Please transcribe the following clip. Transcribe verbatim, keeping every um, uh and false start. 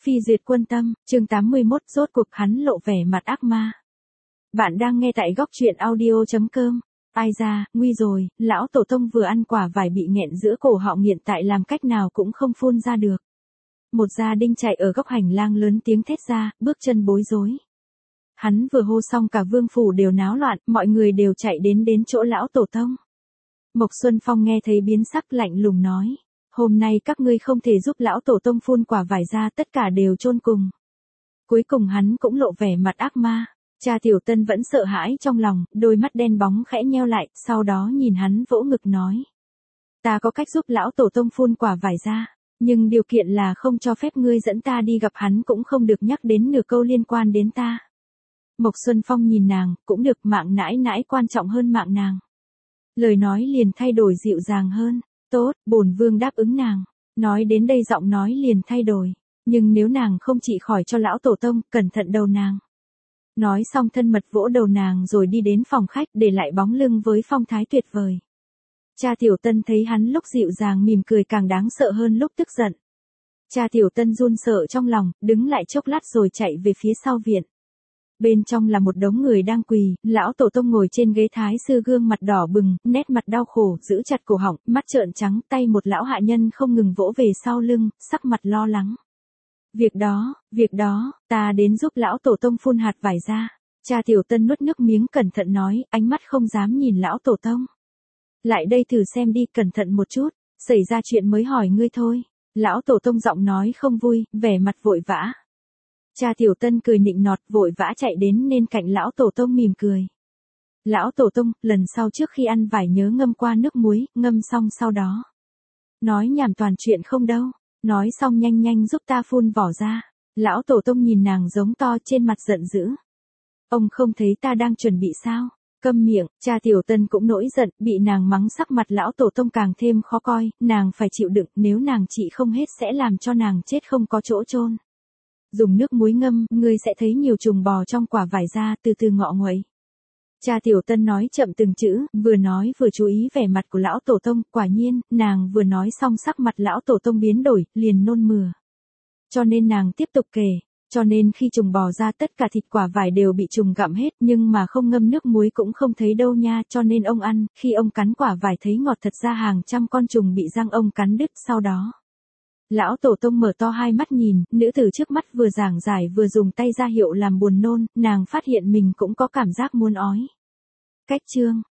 Phi duyệt quân tâm, chương tám mươi mốt, rốt cuộc hắn lộ vẻ mặt ác ma. Bạn đang nghe tại góc truyện audio chấm com. Ai ra, nguy rồi, lão tổ tông vừa ăn quả vải bị nghẹn giữa cổ họng hiện tại làm cách nào cũng không phun ra được. Một gia đinh chạy ở góc hành lang lớn tiếng thét ra, bước chân bối rối. Hắn vừa hô xong cả vương phủ đều náo loạn, mọi người đều chạy đến đến chỗ lão tổ tông. Mộc Xuân Phong nghe thấy biến sắc lạnh lùng nói. Hôm nay các ngươi không thể giúp lão tổ tông phun quả vải ra, tất cả đều chôn cùng. Cuối cùng hắn cũng lộ vẻ mặt ác ma. Cha Tiểu Tân vẫn sợ hãi trong lòng, đôi mắt đen bóng khẽ nheo lại, sau đó nhìn hắn vỗ ngực nói. Ta có cách giúp lão tổ tông phun quả vải ra, nhưng điều kiện là không cho phép ngươi dẫn ta đi gặp hắn, cũng không được nhắc đến nửa câu liên quan đến ta. Mộc Xuân Phong nhìn nàng, cũng được, mạng nãi nãi quan trọng hơn mạng nàng. Lời nói liền thay đổi dịu dàng hơn. Tốt, bổn vương đáp ứng nàng. Nói đến đây giọng nói liền thay đổi. Nhưng nếu nàng không trị khỏi cho lão tổ tông, cẩn thận đầu nàng. Nói xong thân mật vỗ đầu nàng rồi đi đến phòng khách, để lại bóng lưng với phong thái tuyệt vời. Cha Tiểu Tân thấy hắn lúc dịu dàng mỉm cười càng đáng sợ hơn lúc tức giận. Cha Tiểu Tân run sợ trong lòng, đứng lại chốc lát rồi chạy về phía sau viện. Bên trong là một đống người đang quỳ, lão tổ tông ngồi trên ghế thái sư, gương mặt đỏ bừng, nét mặt đau khổ, giữ chặt cổ họng, mắt trợn trắng, tay một lão hạ nhân không ngừng vỗ về sau lưng, sắc mặt lo lắng. Việc đó, việc đó, ta đến giúp lão tổ tông phun hạt vải ra. Cha Tiểu Tân nuốt nước miếng cẩn thận nói, ánh mắt không dám nhìn lão tổ tông. Lại đây thử xem đi, cẩn thận một chút, xảy ra chuyện mới hỏi ngươi thôi. Lão tổ tông giọng nói không vui, vẻ mặt vội vã. Cha Tiểu Tân cười nịnh nọt, vội vã chạy đến nên cạnh lão tổ tông mỉm cười. Lão tổ tông, lần sau trước khi ăn vải nhớ ngâm qua nước muối, ngâm xong sau đó. Nói nhảm toàn chuyện không đâu, nói xong nhanh nhanh giúp ta phun vỏ ra. Lão tổ tông nhìn nàng giống to, trên mặt giận dữ. Ông không thấy ta đang chuẩn bị sao? Câm miệng. Cha Tiểu Tân cũng nổi giận, bị nàng mắng sắc mặt lão tổ tông càng thêm khó coi, nàng phải chịu đựng, nếu nàng trị không hết sẽ làm cho nàng chết không có chỗ chôn. Dùng nước muối ngâm, ngươi sẽ thấy nhiều trùng bò trong quả vải ra, từ từ ngọ nguậy. Cha Tiểu Tân nói chậm từng chữ, vừa nói vừa chú ý vẻ mặt của lão tổ tông, quả nhiên, nàng vừa nói xong sắc mặt lão tổ tông biến đổi, liền nôn mửa. Cho nên nàng tiếp tục kể, cho nên khi trùng bò ra tất cả thịt quả vải đều bị trùng gặm hết, nhưng mà không ngâm nước muối cũng không thấy đâu nha, cho nên ông ăn, khi ông cắn quả vải thấy ngọt, thật ra hàng trăm con trùng bị răng ông cắn đứt sau đó. Lão tổ tông mở to hai mắt nhìn, nữ tử trước mắt vừa giảng giải vừa dùng tay ra hiệu làm buồn nôn, nàng phát hiện mình cũng có cảm giác muốn ói. Cách chương,